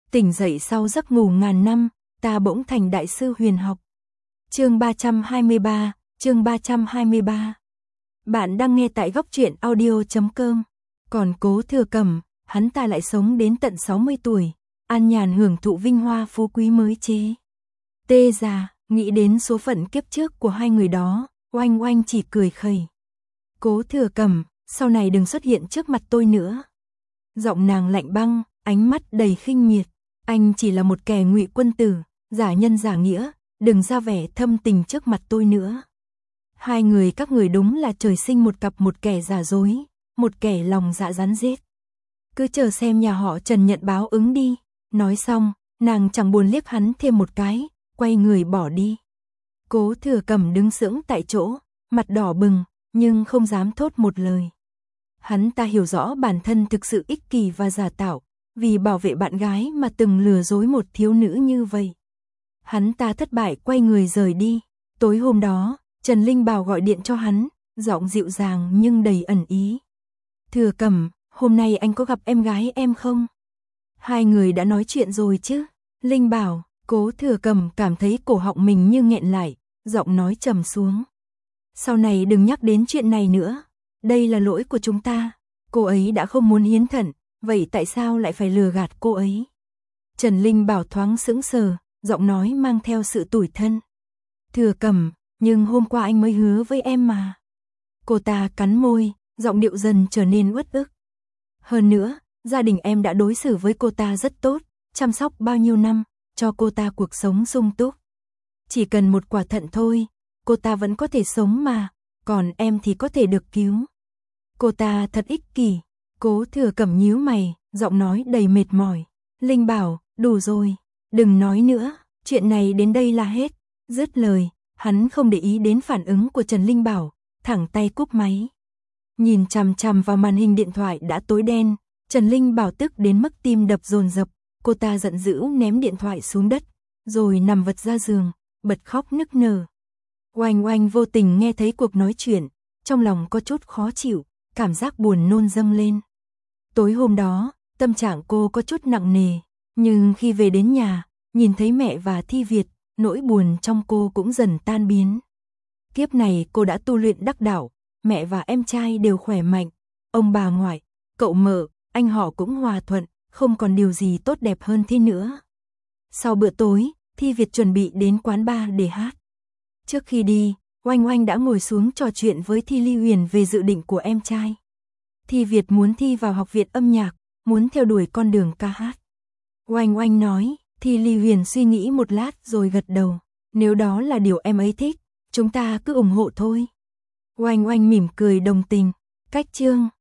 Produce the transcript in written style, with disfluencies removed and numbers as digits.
Tỉnh dậy sau giấc ngủ ngàn năm, ta bỗng thành đại sư huyền học. Chương 323, chương 323. Bạn đang nghe tại góc truyện audio.com. Còn Cố Thừa Cẩm, hắn ta lại sống đến tận 60 tuổi, an nhàn hưởng thụ vinh hoa phú quý mới chế. Tê già, nghĩ đến số phận kiếp trước của hai người đó, Oanh Oanh chỉ cười khẩy. Cố Thừa Cẩm, sau này đừng xuất hiện trước mặt tôi nữa. Giọng nàng lạnh băng, ánh mắt đầy khinh miệt. Anh chỉ là một kẻ ngụy quân tử, giả nhân giả nghĩa, đừng ra vẻ thâm tình trước mặt tôi nữa. Hai người các người đúng là trời sinh một cặp, một kẻ giả dối, một kẻ lòng dạ rắn rết. Cứ chờ xem nhà họ Trần nhận báo ứng đi. Nói xong, nàng chẳng buồn liếc hắn thêm một cái, quay người bỏ đi. Cố Thừa Cẩm đứng sững tại chỗ, mặt đỏ bừng, nhưng không dám thốt một lời. Hắn ta hiểu rõ bản thân thực sự ích kỷ và giả tạo, vì bảo vệ bạn gái mà từng lừa dối một thiếu nữ như vậy. Hắn ta thất bại quay người rời đi. Tối hôm đó, Trần Linh Bảo gọi điện cho hắn, giọng dịu dàng nhưng đầy ẩn ý. Thừa Cẩm, hôm nay anh có gặp em gái em không? Hai người đã nói chuyện rồi chứ? Linh Bảo. Cố Thừa Cẩm cảm thấy cổ họng mình như nghẹn lại, giọng nói trầm xuống. Sau này đừng nhắc đến chuyện này nữa. Đây là lỗi của chúng ta. Cô ấy đã không muốn hiến thận, vậy tại sao lại phải lừa gạt cô ấy? Trần Linh Bảo thoáng sững sờ, giọng nói mang theo sự tủi thân. Thừa Cẩm, nhưng hôm qua anh mới hứa với em mà. Cô ta cắn môi, giọng điệu dần trở nên uất ức. Hơn nữa, gia đình em đã đối xử với cô ta rất tốt, chăm sóc bao nhiêu năm, cho cô ta cuộc sống sung túc. Chỉ cần một quả thận thôi, cô ta vẫn có thể sống mà, còn em thì có thể được cứu. Cô ta thật ích kỷ. Cố Thừa Cẩm nhíu mày, giọng nói đầy mệt mỏi. Linh Bảo, đủ rồi, đừng nói nữa, chuyện này đến đây là hết. Dứt lời, hắn không để ý đến phản ứng của Trần Linh Bảo, thẳng tay cúp máy. Nhìn chằm chằm vào màn hình điện thoại đã tối đen, Trần Linh Bảo tức đến mức tim đập dồn dập, cô ta giận dữ ném điện thoại xuống đất, rồi nằm vật ra giường, bật khóc nức nở. Oanh Oanh vô tình nghe thấy cuộc nói chuyện, trong lòng có chút khó chịu, cảm giác buồn nôn dâng lên. Tối hôm đó, tâm trạng cô có chút nặng nề, nhưng khi về đến nhà, nhìn thấy mẹ và Thi Việt, nỗi buồn trong cô cũng dần tan biến. Kiếp này cô đã tu luyện đắc đạo, mẹ và em trai đều khỏe mạnh, ông bà ngoại, cậu mợ, anh họ cũng hòa thuận, không còn điều gì tốt đẹp hơn thế nữa. Sau bữa tối, Thi Việt chuẩn bị đến quán bar để hát. Trước khi đi, Oanh Oanh đã ngồi xuống trò chuyện với Thi Ly Huyền về dự định của em trai. Thi Việt muốn thi vào học viện âm nhạc, muốn theo đuổi con đường ca hát. Oanh Oanh nói, Thi Ly Huyền suy nghĩ một lát rồi gật đầu. Nếu đó là điều em ấy thích, chúng ta cứ ủng hộ thôi. Oanh Oanh mỉm cười đồng tình. Cách chương